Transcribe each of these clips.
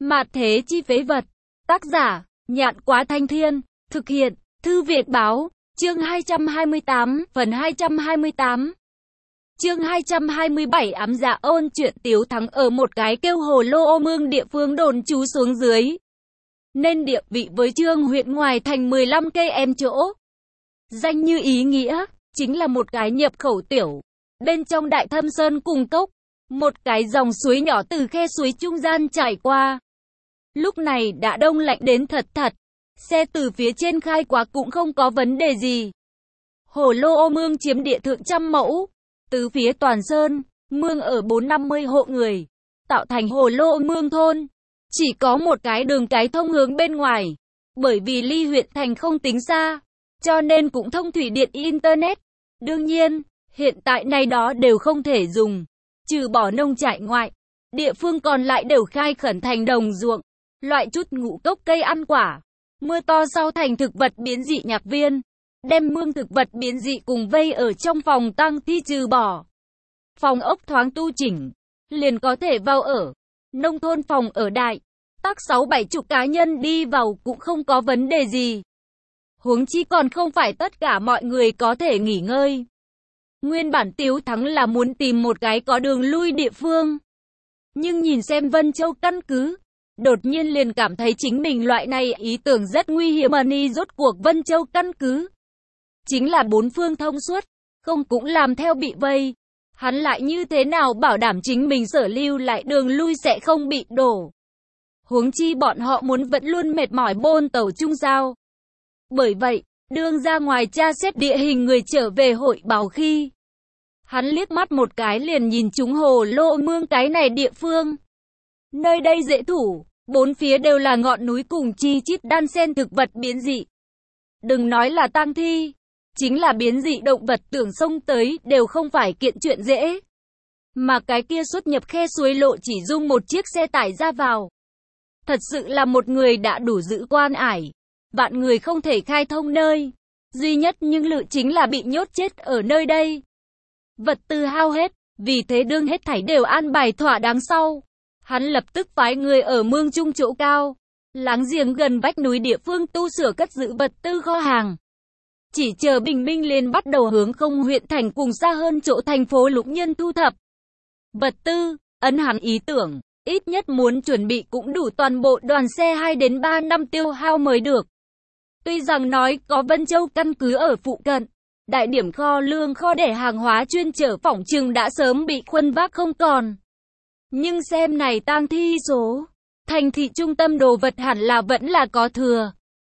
Mạt thế chi phế vật. Tác giả, Nhạn Quá Thanh Thiên. Thực hiện, Thư Việt Báo. Chương 228, phần 228. Chương 227 ám dạ ôn chuyện Tiếu Thắng ở một cái kêu Hồ Lô Ô Mương địa phương đồn trú xuống dưới. Nên địa vị với Trương huyện ngoài thành 15 cây em chỗ. Danh như ý nghĩa, chính là một cái nhập khẩu tiểu. Bên trong đại thâm sơn cùng cốc, một cái dòng suối nhỏ từ khe suối trung gian chảy qua. Lúc này đã đông lạnh đến thật thật. Xe từ phía trên khai qua cũng không có vấn đề gì. Hồ Lô Ô Mương chiếm địa thượng trăm mẫu. Từ phía toàn sơn, mương ở 450 hộ người, tạo thành Hồ Lô Ô Mương thôn. Chỉ có một cái đường cái thông hướng bên ngoài. Bởi vì ly huyện thành không tính xa, cho nên cũng thông thủy điện internet. Đương nhiên, hiện tại này đó đều không thể dùng. Trừ bỏ nông trại ngoại, địa phương còn lại đều khai khẩn thành đồng ruộng, loại chút ngũ cốc cây ăn quả. Mưa to sau thành thực vật biến dị nhạc viên, đem mương thực vật biến dị cùng vây ở trong phòng tăng thi trừ bỏ. Phòng ốc thoáng tu chỉnh, liền có thể vào ở. Nông thôn phòng ở đại, tác 6-7 cá nhân đi vào cũng không có vấn đề gì. Huống chi còn không phải tất cả mọi người có thể nghỉ ngơi. Nguyên bản Tiếu Thắng là muốn tìm một cái có đường lui địa phương. Nhưng nhìn xem Vân Châu căn cứ, đột nhiên liền cảm thấy chính mình loại này ý tưởng rất nguy hiểm. Rốt cuộc Vân Châu căn cứ chính là bốn phương thông suốt, không cũng làm theo bị vây. Hắn lại như thế nào bảo đảm chính mình sở lưu lại đường lui sẽ không bị đổ. Huống chi bọn họ muốn vẫn luôn mệt mỏi bôn tàu chung sao. Bởi vậy, đương ra ngoài tra xét địa hình người trở về hội báo khi, hắn liếc mắt một cái liền nhìn trúng Hồ Lô Mương cái này địa phương. Nơi đây dễ thủ, bốn phía đều là ngọn núi cùng chi chít đan xen thực vật biến dị. Đừng nói là tang thi, chính là biến dị động vật tưởng xông tới đều không phải kiện chuyện dễ. Mà cái kia xuất nhập khe suối lộ chỉ dung một chiếc xe tải ra vào. Thật sự là một người đã đủ giữ quan ải. Vạn người không thể khai thông nơi. Duy nhất nhưng lự chính là bị nhốt chết ở nơi đây. Vật tư hao hết, vì thế đương hết thảy đều an bài thỏa đáng sau. Hắn lập tức phái người ở mương trung chỗ cao, láng giềng gần vách núi địa phương tu sửa cất giữ vật tư kho hàng. Chỉ chờ bình minh liền bắt đầu hướng không huyện thành cùng xa hơn chỗ thành phố Lục Nhân thu thập vật tư. Ấn hắn ý tưởng, ít nhất muốn chuẩn bị cũng đủ toàn bộ đoàn xe 2 đến 3 năm tiêu hao mới được. Tuy rằng nói có Vân Châu căn cứ ở phụ cận, đại điểm kho lương kho để hàng hóa chuyên chở phỏng chừng đã sớm bị khuân vác không còn. Nhưng xem này tang thi số, thành thị trung tâm đồ vật hẳn là vẫn là có thừa.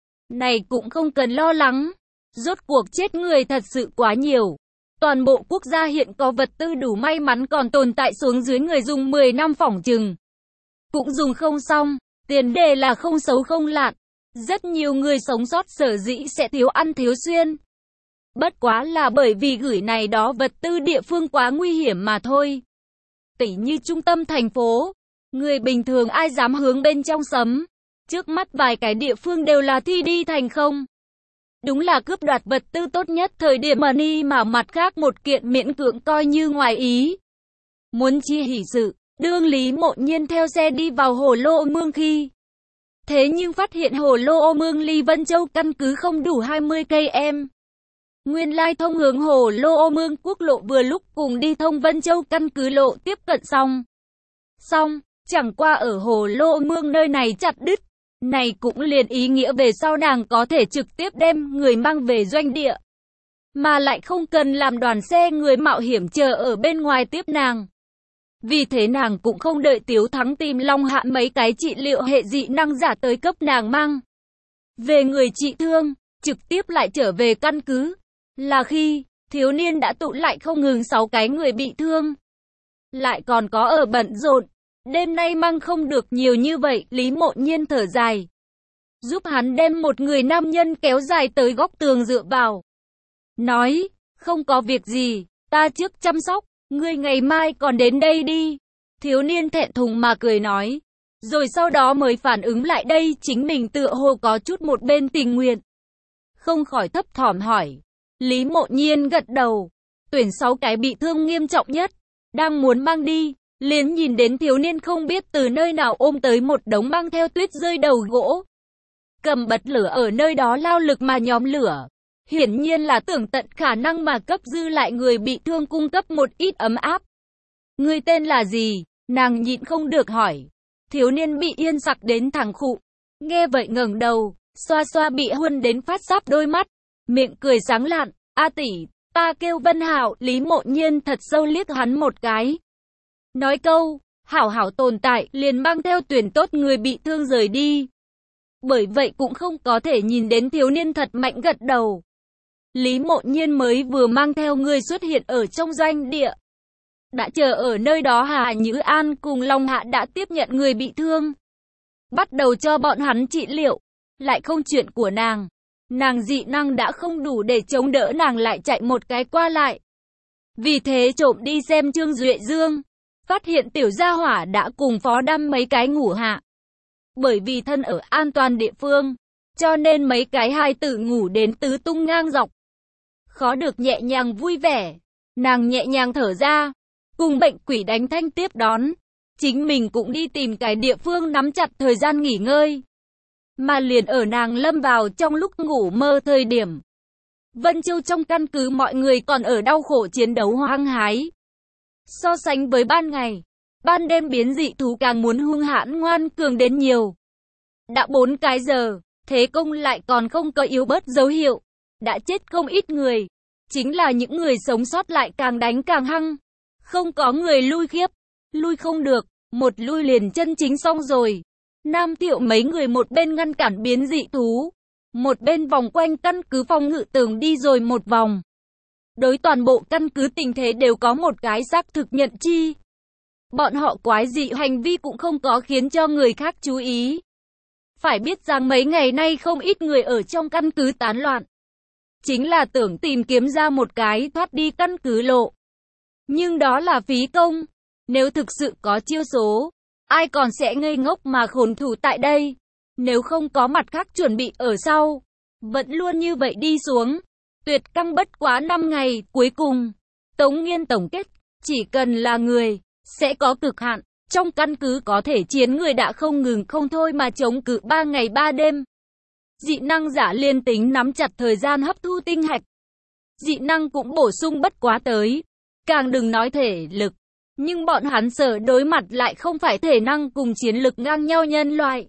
Này cũng không cần lo lắng, rốt cuộc chết người thật sự quá nhiều. Toàn bộ quốc gia hiện có vật tư đủ may mắn còn tồn tại xuống dưới người dùng 10 năm phỏng chừng. Cũng dùng không xong, tiền đề là không xấu không lạn. Rất nhiều người sống sót sở dĩ sẽ thiếu ăn thiếu xuyên. Bất quá là bởi vì gửi này đó vật tư địa phương quá nguy hiểm mà thôi. Tỉ như trung tâm thành phố, người bình thường ai dám hướng bên trong sấm. Trước mắt vài cái địa phương đều là thi đi thành không. Đúng là cướp đoạt vật tư tốt nhất thời điểm mà mặt khác một kiện miễn cưỡng coi như ngoài ý. Muốn chi hỉ sự, đương Lý Mộ Nhiên theo xe đi vào Hồ Lô Ô Mương khi. Thế nhưng phát hiện Hồ Lô Ô Mương ly Vân Châu căn cứ không đủ 20 cây em. Nguyên lai thông hướng Hồ Lô Ô Mương quốc lộ vừa lúc cùng đi thông Vân Châu căn cứ lộ tiếp cận xong, chẳng qua ở Hồ Lô Ô Mương nơi này chặt đứt. Này cũng liền ý nghĩa về sau nàng có thể trực tiếp đem người mang về doanh địa. Mà lại không cần làm đoàn xe người mạo hiểm chờ ở bên ngoài tiếp nàng. Vì thế nàng cũng không đợi Tiếu Thắng tìm Long Hạ mấy cái trị liệu hệ dị năng giả tới cấp nàng mang về người trị thương, trực tiếp lại trở về căn cứ. Là khi, thiếu niên đã tụ lại không ngừng 6 cái người bị thương. Lại còn có ở bận rộn. Đêm nay mang không được nhiều như vậy, Lý Mộ Nhiên thở dài. Giúp hắn đem một người nam nhân kéo dài tới góc tường dựa vào. Nói, không có việc gì, ta trước chăm sóc, ngươi ngày mai còn đến đây đi. Thiếu niên thẹn thùng mà cười nói. Rồi sau đó mới phản ứng lại đây chính mình tựa hồ có chút một bên tình nguyện. Không khỏi thấp thỏm hỏi. Lý Mộ Nhiên gật đầu. Tuyển 6 cái bị thương nghiêm trọng nhất, đang muốn mang đi. liền nhìn đến thiếu niên không biết từ nơi nào ôm tới một đống mang theo tuyết rơi đầu gỗ. Cầm bật lửa ở nơi đó lao lực mà nhóm lửa. Hiển nhiên là tưởng tận khả năng mà cấp dư lại người bị thương cung cấp một ít ấm áp. Ngươi tên là gì? Nàng nhịn không được hỏi. Thiếu niên bị yên sặc đến thẳng khụ. Nghe vậy ngẩng đầu, xoa xoa bị huân đến phát sáp đôi mắt. Miệng cười sáng lạn. A tỷ, ta kêu Vân Hạo. Lý Mộ Nhiên thật sâu liếc hắn một cái. Nói câu, hảo hảo tồn tại, liền mang theo tuyển tốt người bị thương rời đi. Bởi vậy cũng không có thể nhìn đến thiếu niên thật mạnh gật đầu. Lý Mộ Nhiên mới vừa mang theo người xuất hiện ở trong doanh địa. Đã chờ ở nơi đó Hà Nhữ An cùng Long Hạ đã tiếp nhận người bị thương. Bắt đầu cho bọn hắn trị liệu. Lại không chuyện của nàng. Nàng dị năng đã không đủ để chống đỡ nàng lại chạy một cái qua lại. Vì thế trộm đi xem Trương Duệ Dương. Phát hiện tiểu gia hỏa đã cùng phó đam mấy cái ngủ hạ. Bởi vì thân ở an toàn địa phương, cho nên mấy cái hài tử ngủ đến tứ tung ngang dọc. Khó được nhẹ nhàng vui vẻ. Nàng nhẹ nhàng thở ra, cùng bệnh quỷ đánh thanh tiếp đón. Chính mình cũng đi tìm cái địa phương nắm chặt thời gian nghỉ ngơi. Mà liền ở nàng lâm vào trong lúc ngủ mơ thời điểm. Vân Châu trong căn cứ mọi người còn ở đau khổ chiến đấu hăng hái. So sánh với ban ngày, ban đêm biến dị thú càng muốn hung hãn ngoan cường đến nhiều. Đã 4 cái giờ, thế công lại còn không có yếu bớt dấu hiệu. Đã chết không ít người. Chính là những người sống sót lại càng đánh càng hăng. Không có người lui khiếp. Lui không được, một lui liền chân chính xong rồi. Nam Thiệu mấy người một bên ngăn cản biến dị thú. Một bên vòng quanh căn cứ phòng ngự tường đi rồi một vòng. Đối toàn bộ căn cứ tình thế đều có một cái xác thực nhận chi. Bọn họ quái dị hành vi cũng không có khiến cho người khác chú ý. Phải biết rằng mấy ngày nay không ít người ở trong căn cứ tán loạn. Chính là tưởng tìm kiếm ra một cái thoát đi căn cứ lộ. Nhưng đó là phí công. Nếu thực sự có chiêu số, ai còn sẽ ngây ngốc mà khốn thủ tại đây. Nếu không có mặt khác chuẩn bị ở sau, vẫn luôn như vậy đi xuống. Tuyệt căng bất quá 5 ngày, cuối cùng, Tống Nghiên tổng kết, chỉ cần là người, sẽ có cực hạn. Trong căn cứ có thể chiến người đã không ngừng không thôi mà chống cự 3 ngày 3 đêm. Dị năng giả liên tính nắm chặt thời gian hấp thu tinh hạch. Dị năng cũng bổ sung bất quá tới. Càng đừng nói thể lực. Nhưng bọn hắn sợ đối mặt lại không phải thể năng cùng chiến lực ngang nhau nhân loại.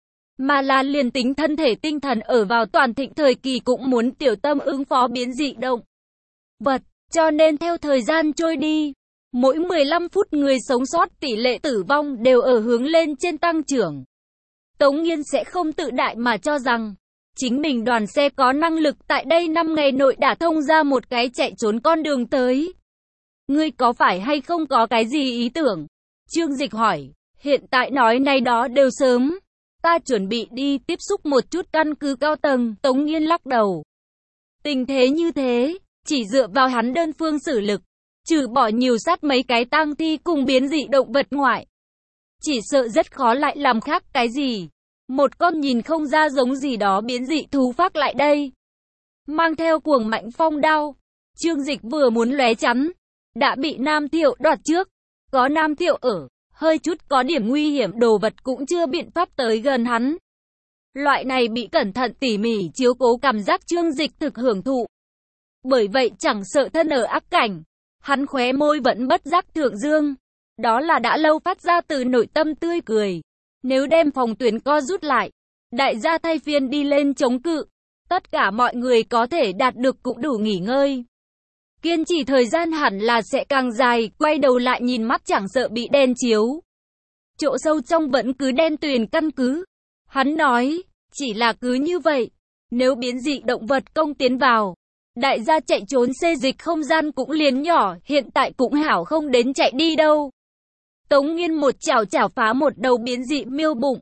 Mà là liền tính thân thể tinh thần ở vào toàn thịnh thời kỳ cũng muốn tiểu tâm ứng phó biến dị động vật. Cho nên theo thời gian trôi đi, mỗi 15 phút người sống sót tỷ lệ tử vong đều ở hướng lên trên tăng trưởng. Tống Nghiên sẽ không tự đại mà cho rằng chính mình đoàn xe có năng lực tại đây 5 ngày nội đã thông ra một cái chạy trốn con đường tới. Ngươi có phải hay không có cái gì ý tưởng? Trương Dịch hỏi, hiện tại nói này đó đều sớm. Ta chuẩn bị đi tiếp xúc một chút căn cứ cao tầng. Tống Nghiên lắc đầu. Tình thế như thế, chỉ dựa vào hắn đơn phương xử lực, trừ bỏ nhiều sát mấy cái tang thi cùng biến dị động vật ngoại, chỉ sợ rất khó lại làm khác cái gì. Một con nhìn không ra giống gì đó biến dị thú phát lại đây, mang theo cuồng mạnh phong đao. Trương Dịch vừa muốn lóe chắn, đã bị Nam Thiệu đoạt trước. Có Nam Thiệu ở, hơi chút có điểm nguy hiểm đồ vật cũng chưa biện pháp tới gần hắn. Loại này bị cẩn thận tỉ mỉ chiếu cố cảm giác Trương Dịch thực hưởng thụ. Bởi vậy chẳng sợ thân ở ác cảnh, hắn khóe môi vẫn bất giác thượng dương. Đó là đã lâu phát ra từ nội tâm tươi cười. Nếu đem phòng tuyến co rút lại, đại gia thay phiên đi lên chống cự, tất cả mọi người có thể đạt được cũng đủ nghỉ ngơi. Kiên trì thời gian hẳn là sẽ càng dài, quay đầu lại nhìn mắt chẳng sợ bị đen chiếu. Chỗ sâu trong vẫn cứ đen tuyền căn cứ. Hắn nói, chỉ là cứ như vậy, nếu biến dị động vật công tiến vào, đại gia chạy trốn xê dịch không gian cũng liền nhỏ, hiện tại cũng hảo không đến chạy đi đâu. Tống Nghiên một chảo chảo phá một đầu biến dị miêu bụng.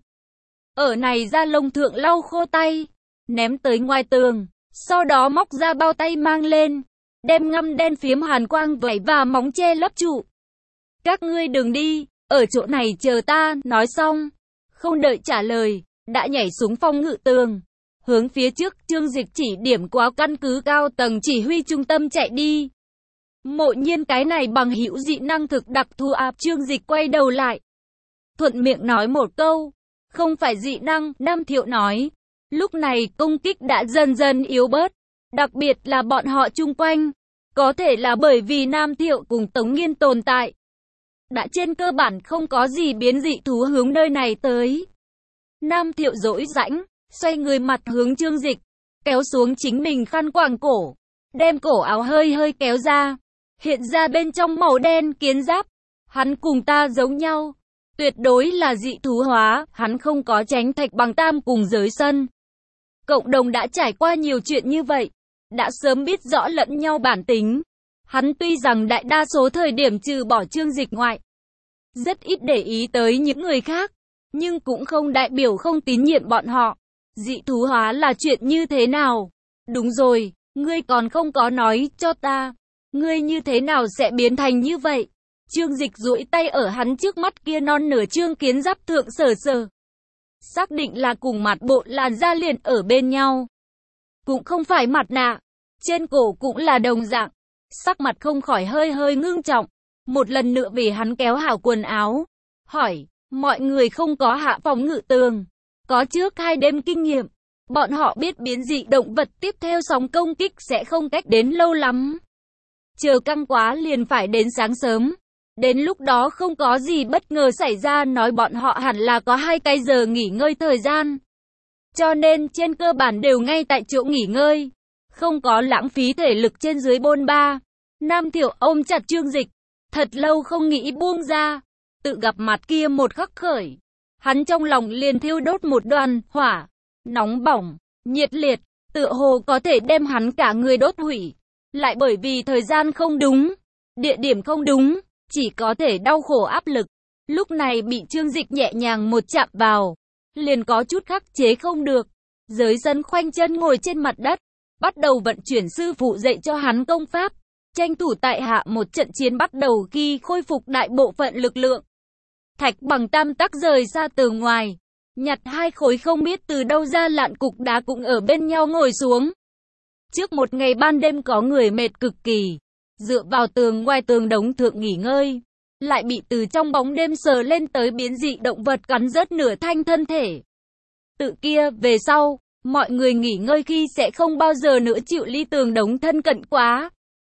Ở này ra lông thượng lau khô tay, ném tới ngoài tường, sau đó móc ra bao tay mang lên, đem ngăm đen phiếm hàn quang vảy và móng che lấp trụ. Các ngươi đừng đi, ở chỗ này chờ ta, nói xong, không đợi trả lời, đã nhảy xuống phòng ngự tường, hướng phía trước. Trương Dịch chỉ điểm qua căn cứ cao tầng chỉ huy trung tâm chạy đi. Mộ Nhiên cái này bằng hữu dị năng thực đặc thù áp. Trương Dịch quay đầu lại, thuận miệng nói một câu, không phải dị năng. Nam Thiệu nói, lúc này công kích đã dần dần yếu bớt, đặc biệt là bọn họ chung quanh. Có thể là bởi vì Nam Thiệu cùng Tống Nghiên tồn tại, đã trên cơ bản không có gì biến dị thú hướng nơi này tới. Nam Thiệu dỗi rãnh, xoay người mặt hướng Trương Dịch, kéo xuống chính mình khăn quàng cổ, đem cổ áo hơi hơi kéo ra, hiện ra bên trong màu đen kiến giáp. Hắn cùng ta giống nhau, tuyệt đối là dị thú hóa. Hắn không có tránh Thạch Bằng Tam cùng giới sân cộng đồng đã trải qua nhiều chuyện như vậy, đã sớm biết rõ lẫn nhau bản tính. Hắn tuy rằng đại đa số thời điểm trừ bỏ Trương Dịch ngoại, rất ít để ý tới những người khác, nhưng cũng không đại biểu không tín nhiệm bọn họ. Dị thú hóa là chuyện như thế nào? Đúng rồi, ngươi còn không có nói cho ta, ngươi như thế nào sẽ biến thành như vậy? Trương Dịch duỗi tay ở hắn trước mắt kia non nửa trương kiến giáp thượng sờ sờ, xác định là cùng mặt bộ làn da liền ở bên nhau, cũng không phải mặt nạ, trên cổ cũng là đồng dạng. Sắc mặt không khỏi hơi hơi ngưng trọng, một lần nữa vì hắn kéo hảo quần áo, hỏi, mọi người không có hạ phòng ngự tường, có trước 2 đêm kinh nghiệm, bọn họ biết biến dị động vật tiếp theo sóng công kích sẽ không cách đến lâu lắm. Chờ căng quá liền phải đến sáng sớm, đến lúc đó không có gì bất ngờ xảy ra, nói bọn họ hẳn là có 2 cái giờ nghỉ ngơi thời gian. Cho nên trên cơ bản đều ngay tại chỗ nghỉ ngơi, không có lãng phí thể lực trên dưới bôn ba. Nam Thiệu ôm chặt Trương Dịch, thật lâu không nghĩ buông ra. Tự gặp mặt kia một khắc khởi, hắn trong lòng liền thiêu đốt một đoàn hỏa, nóng bỏng, nhiệt liệt, tựa hồ có thể đem hắn cả người đốt hủy. Lại bởi vì thời gian không đúng, địa điểm không đúng, chỉ có thể đau khổ áp lực. Lúc này bị Trương Dịch nhẹ nhàng một chạm vào, liền có chút khắc chế không được. Giới sân khoanh chân ngồi trên mặt đất, bắt đầu vận chuyển sư phụ dạy cho hắn công pháp, tranh thủ tại hạ một trận chiến bắt đầu khi khôi phục đại bộ phận lực lượng. Thạch Bằng Tam tắc rời xa từ ngoài, nhặt 2 khối không biết từ đâu ra lạn cục đá cũng ở bên nhau ngồi xuống. Trước một ngày ban đêm có người mệt cực kỳ, dựa vào tường ngoài tường đống thượng nghỉ ngơi, lại bị từ trong bóng đêm sờ lên tới biến dị động vật cắn rớt nửa thanh thân thể. Tự kia về sau, mọi người nghỉ ngơi khi sẽ không bao giờ nữa chịu ly tường đống thân cận quá.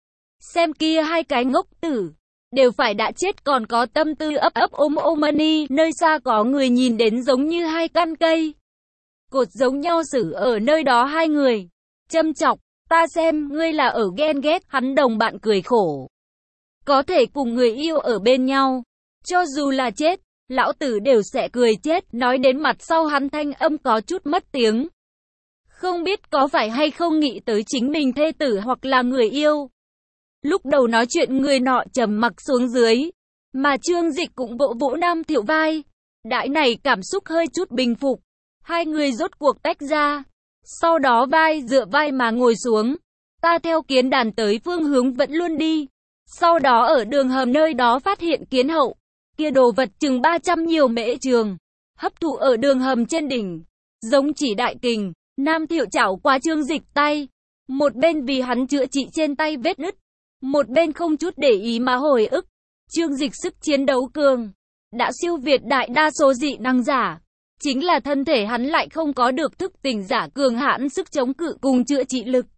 Xem kia 2 cái ngốc tử, đều phải đã chết còn có tâm tư ấp ấp ôm ôm. Nơi xa có người nhìn đến giống như 2 căn cây cột giống nhau xử ở nơi đó 2 người, châm chọc, ta xem ngươi là ở ghen ghét. Hắn đồng bạn cười khổ, có thể cùng người yêu ở bên nhau, cho dù là chết, lão tử đều sẽ cười chết. Nói đến mặt sau hắn thanh âm có chút mất tiếng, không biết có phải hay không nghĩ tới chính mình thê tử hoặc là người yêu. Lúc đầu nói chuyện người nọ trầm mặc xuống dưới, mà Trương Dịch cũng vỗ vỗ Nam Thiệu vai. Đãi này cảm xúc hơi chút bình phục, 2 người rốt cuộc tách ra, sau đó vai dựa vai mà ngồi xuống. Ta theo kiến đàn tới phương hướng vẫn luôn đi, sau đó ở đường hầm nơi đó phát hiện kiến hậu, kia đồ vật chừng 300 nhiều mễ trường, hấp thụ ở đường hầm trên đỉnh, giống chỉ đại kình. Nam Thiệu chảo qua Trương Dịch tay, một bên vì hắn chữa trị trên tay vết nứt, một bên không chút để ý mà hồi ức. Trương Dịch sức chiến đấu cường, đã siêu việt đại đa số dị năng giả, chính là thân thể hắn lại không có được thức tỉnh giả cường hãn sức chống cự cùng chữa trị lực.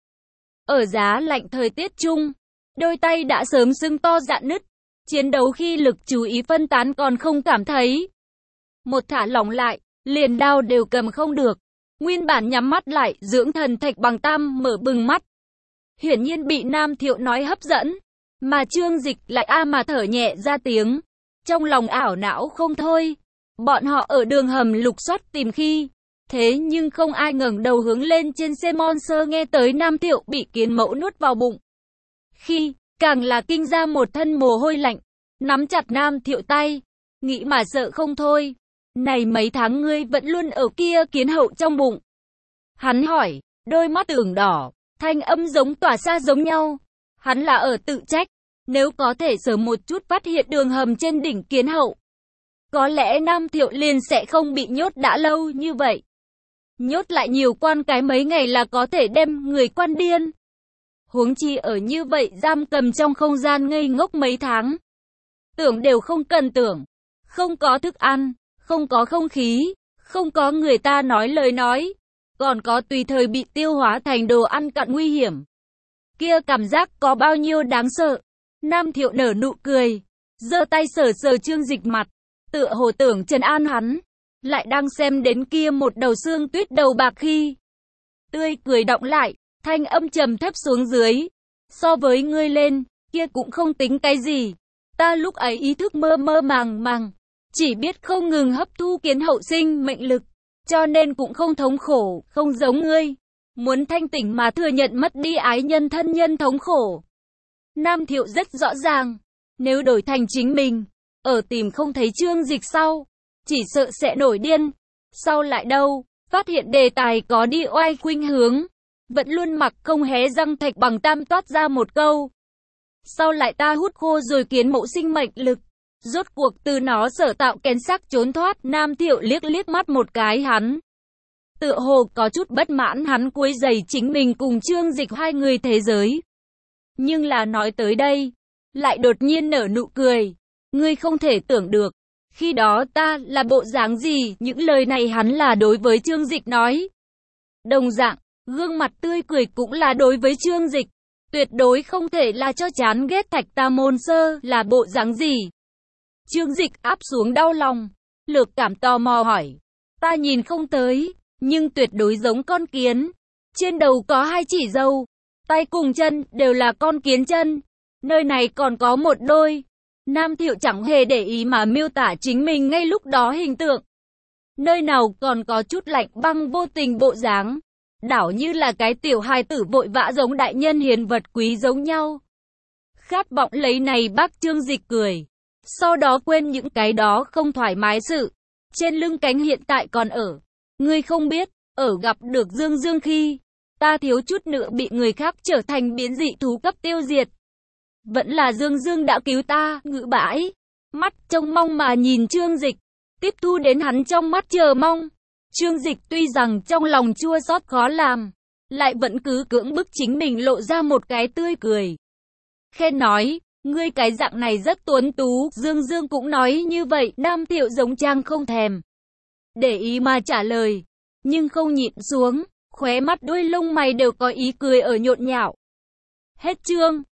Ở giá lạnh thời tiết chung, đôi tay đã sớm sưng to rạn nứt, chiến đấu khi lực chú ý phân tán còn không cảm thấy. Một thả lỏng lại, liền đao đều cầm không được. Nguyên bản nhắm mắt lại, dưỡng thần Thạch Bằng Tam mở bừng mắt. Hiển nhiên bị Nam Thiệu nói hấp dẫn, mà Trương Dịch lại mà thở nhẹ ra tiếng, trong lòng ảo não không thôi. Bọn họ ở đường hầm lục soát tìm khi, thế nhưng không ai ngẩng đầu hướng lên trên xe Monster nghe tới Nam Thiệu bị kiến mẫu nuốt vào bụng. Khi, càng là kinh ra một thân mồ hôi lạnh, nắm chặt Nam Thiệu tay, nghĩ mà sợ không thôi. Này mấy tháng ngươi vẫn luôn ở kia kiến hậu trong bụng? Hắn hỏi, đôi mắt ửng đỏ, thanh âm giống tỏa xa giống nhau. Hắn là ở tự trách, nếu có thể sớm một chút phát hiện đường hầm trên đỉnh kiến hậu, có lẽ Nam Thiệu liền sẽ không bị nhốt đã lâu như vậy. Nhốt lại nhiều quan cái mấy ngày là có thể đem người quan điên. Huống chi ở như vậy giam cầm trong không gian ngây ngốc mấy tháng. Tưởng đều không cần tưởng. Không có thức ăn, không có không khí, không có người ta nói lời nói, còn có tùy thời bị tiêu hóa thành đồ ăn cặn nguy hiểm. Kia cảm giác có bao nhiêu đáng sợ. Nam Thiệu nở nụ cười, giơ tay sờ sờ Trương Dịch mặt, tựa hồ tưởng trấn an hắn, lại đang xem đến kia một đầu xương tuyết đầu bạc khi tươi cười đọng lại, thanh âm trầm thấp xuống dưới. So với ngươi lên, kia cũng không tính cái gì. Ta lúc ấy ý thức mơ mơ màng màng, chỉ biết không ngừng hấp thu kiến hậu sinh mệnh lực, cho nên cũng không thống khổ, không giống ngươi. Muốn thanh tỉnh mà thừa nhận mất đi ái nhân thân nhân thống khổ. Nam Thiệu rất rõ ràng, nếu đổi thành chính mình, ở tìm không thấy Trương Dịch sau, chỉ sợ sẽ nổi điên. Sau lại đâu, phát hiện đề tài có đi oai khuynh hướng, vẫn luôn mặc không hé răng Thạch Bằng Tam toát ra một câu. Sau lại ta hút khô rồi kiến mẫu sinh mệnh lực, rốt cuộc từ nó sở tạo kén xác trốn thoát. Nam Thiệu liếc liếc mắt một cái hắn, tựa hồ có chút bất mãn hắn quấy rầy chính mình cùng Trương Dịch hai người thế giới. Nhưng là nói tới đây, lại đột nhiên nở nụ cười. Ngươi không thể tưởng được, khi đó ta là bộ dáng gì. Những lời này hắn là đối với Trương Dịch nói. Đồng dạng, gương mặt tươi cười cũng là đối với Trương Dịch. Tuyệt đối không thể là cho chán ghét Thạch Ta Môn Sơ là bộ dáng gì. Trương Dịch áp xuống đau lòng, lược cảm tò mò hỏi. Ta nhìn không tới, nhưng tuyệt đối giống con kiến. Trên đầu có hai chỉ râu, tay cùng chân đều là con kiến chân. Nơi này còn có một đôi. Nam Thiệu chẳng hề để ý mà miêu tả chính mình ngay lúc đó hình tượng. Nơi nào còn có chút lạnh băng vô tình bộ dáng. Đảo như là cái tiểu hài tử vội vã giống đại nhân hiền vật quý giống nhau. Khát vọng lấy này bác Trương Dịch cười. Sau đó quên những cái đó không thoải mái sự. Trên lưng cánh hiện tại còn ở. Ngươi không biết, ở gặp được Dương Dương khi, ta thiếu chút nữa bị người khác trở thành biến dị thú cấp tiêu diệt. Vẫn là Dương Dương đã cứu ta. Ngự bãi, mắt trông mong mà nhìn Trương Dịch, tiếp thu đến hắn trong mắt chờ mong. Trương Dịch tuy rằng trong lòng chua xót khó làm, lại vẫn cứ cưỡng bức chính mình lộ ra một cái tươi cười. Khen nói, ngươi cái dạng này rất tuấn tú. Dương Dương cũng nói như vậy. Nam Thiệu giống trang không thèm để ý mà trả lời, nhưng không nhịn xuống, khóe mắt đuôi lông mày đều có ý cười ở nhộn nhạo. Hết chương.